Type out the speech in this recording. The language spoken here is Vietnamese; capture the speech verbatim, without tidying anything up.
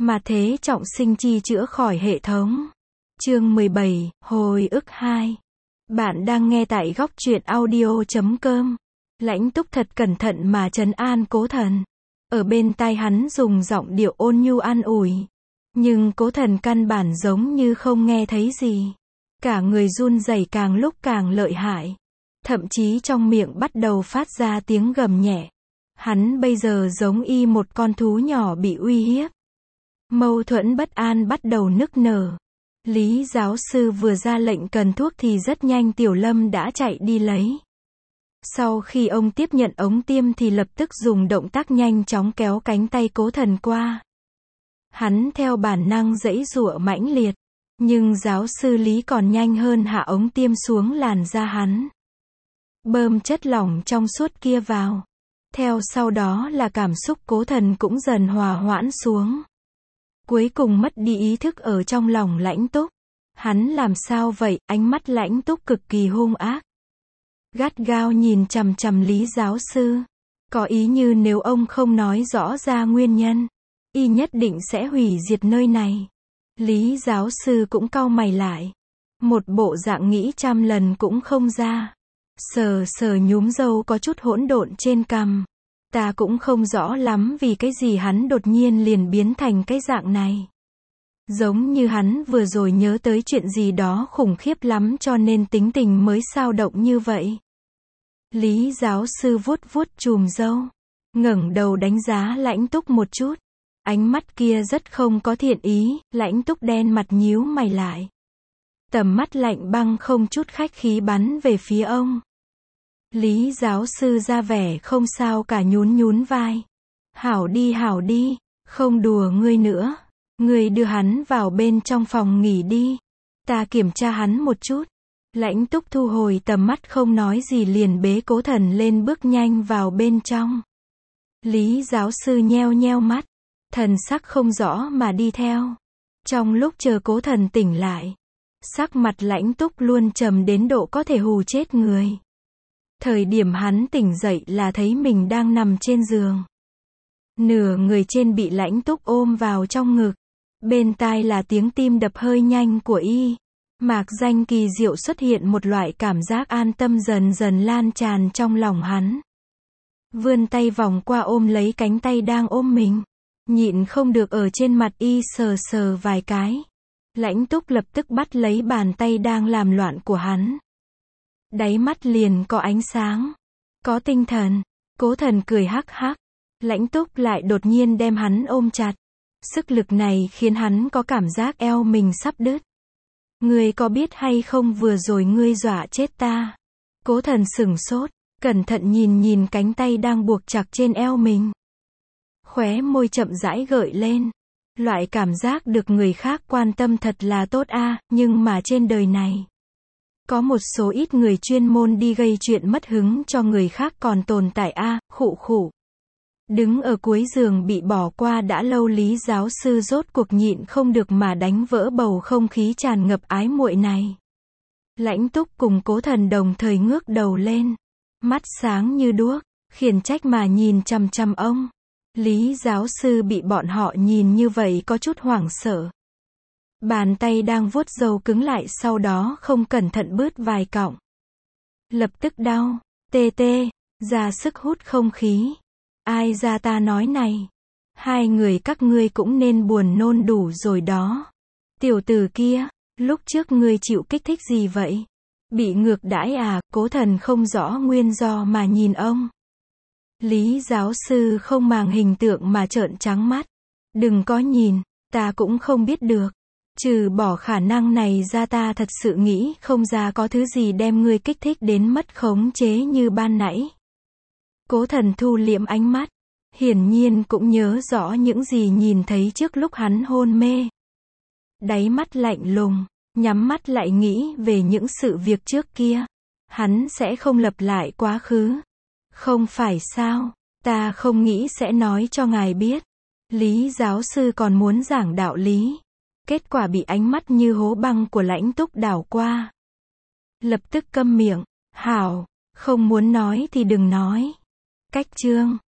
Mà thế trọng sinh chi chữa khỏi hệ thống. Chương mười bảy, hồi ức hai. Bạn đang nghe tại góc truyện audio chấm com. Lãnh Túc thật cẩn thận mà trấn an Cố Thần. Ở bên tai hắn dùng giọng điệu ôn nhu an ủi. Nhưng Cố Thần căn bản giống như không nghe thấy gì. Cả người run rẩy càng lúc càng lợi hại. Thậm chí trong miệng bắt đầu phát ra tiếng gầm nhẹ. Hắn bây giờ giống y một con thú nhỏ bị uy hiếp. Mâu thuẫn bất an bắt đầu nức nở. Lý giáo sư vừa ra lệnh cần thuốc thì rất nhanh Tiểu Lâm đã chạy đi lấy. Sau khi ông tiếp nhận ống tiêm thì lập tức dùng động tác nhanh chóng kéo cánh tay Cố Thần qua. Hắn theo bản năng giãy giụa mãnh liệt. Nhưng giáo sư Lý còn nhanh hơn hạ ống tiêm xuống làn da hắn. Bơm chất lỏng trong suốt kia vào. Theo sau đó là cảm xúc Cố Thần cũng dần hòa hoãn xuống. Cuối cùng mất đi ý thức ở trong lòng Lãnh Túc. Hắn làm sao vậy? Ánh mắt Lãnh Túc cực kỳ hung ác. Gắt gao nhìn chằm chằm Lý giáo sư. Có ý như nếu ông không nói rõ ra nguyên nhân, y nhất định sẽ hủy diệt nơi này. Lý giáo sư cũng cau mày lại. Một bộ dạng nghĩ trăm lần cũng không ra. Sờ sờ nhúm râu có chút hỗn độn trên cằm. Ta cũng không rõ lắm vì cái gì hắn đột nhiên liền biến thành cái dạng này. Giống như hắn vừa rồi nhớ tới chuyện gì đó khủng khiếp lắm cho nên tính tình mới xao động như vậy. Lý giáo sư vuốt vuốt chùm râu. Ngẩng đầu đánh giá Lãnh Túc một chút. Ánh mắt kia rất không có thiện ý. Lãnh Túc đen mặt nhíu mày lại. Tầm mắt lạnh băng không chút khách khí bắn về phía ông. Lý giáo sư ra vẻ không sao cả nhún nhún vai. Hảo đi hảo đi, không đùa ngươi nữa. Ngươi đưa hắn vào bên trong phòng nghỉ đi. Ta kiểm tra hắn một chút. Lãnh Túc thu hồi tầm mắt không nói gì liền bế Cố Thần lên bước nhanh vào bên trong. Lý giáo sư nheo nheo mắt. Thần sắc không rõ mà đi theo. Trong lúc chờ Cố Thần tỉnh lại. Sắc mặt Lãnh Túc luôn trầm đến độ có thể hù chết người. Thời điểm hắn tỉnh dậy là thấy mình đang nằm trên giường. Nửa người trên bị Lãnh Túc ôm vào trong ngực. Bên tai là tiếng tim đập hơi nhanh của y. Mạc danh kỳ diệu xuất hiện một loại cảm giác an tâm dần dần lan tràn trong lòng hắn. Vươn tay vòng qua ôm lấy cánh tay đang ôm mình. Nhịn không được ở trên mặt y sờ sờ vài cái. Lãnh Túc lập tức bắt lấy bàn tay đang làm loạn của hắn. Đáy mắt liền có ánh sáng. Có tinh thần. Cố Thần cười hắc hắc. Lãnh Túc lại đột nhiên đem hắn ôm chặt. Sức lực này khiến hắn có cảm giác eo mình sắp đứt. Ngươi có biết hay không vừa rồi ngươi dọa chết ta. Cố Thần sửng sốt. Cẩn thận nhìn nhìn cánh tay đang buộc chặt trên eo mình. Khóe môi chậm rãi gợi lên. Loại cảm giác được người khác quan tâm thật là tốt a, nhưng mà trên đời này. Có một số ít người chuyên môn đi gây chuyện mất hứng cho người khác còn tồn tại a, khụ khụ. Đứng ở cuối giường bị bỏ qua đã lâu Lý giáo sư rốt cuộc nhịn không được mà đánh vỡ bầu không khí tràn ngập ái muội này. Lãnh Túc cùng Cố Thần đồng thời ngước đầu lên. Mắt sáng như đuốc, khiển trách mà nhìn chằm chằm ông. Lý giáo sư bị bọn họ nhìn như vậy có chút hoảng sợ. Bàn tay đang vuốt râu cứng lại sau đó không cẩn thận bứt vài cọng. Lập tức đau, tê tê, ra sức hút không khí. Ai ra ta nói này. Hai người các ngươi cũng nên buồn nôn đủ rồi đó. Tiểu tử kia, lúc trước ngươi chịu kích thích gì vậy? Bị ngược đãi à? Cố Thần không rõ nguyên do mà nhìn ông. Lý giáo sư không màng hình tượng mà trợn trắng mắt. Đừng có nhìn, ta cũng không biết được. Trừ bỏ khả năng này ra ta thật sự nghĩ không ra có thứ gì đem ngươi kích thích đến mất khống chế như ban nãy. Cố Thần thu liễm ánh mắt. Hiển nhiên cũng nhớ rõ những gì nhìn thấy trước lúc hắn hôn mê. Đáy mắt lạnh lùng, nhắm mắt lại nghĩ về những sự việc trước kia. Hắn sẽ không lặp lại quá khứ. Không phải sao, ta không nghĩ sẽ nói cho ngài biết. Lý giáo sư còn muốn giảng đạo lý. Kết quả bị ánh mắt như hố băng của Lãnh Túc đảo qua. Lập tức câm miệng. Hảo, không muốn nói thì đừng nói. Cách chương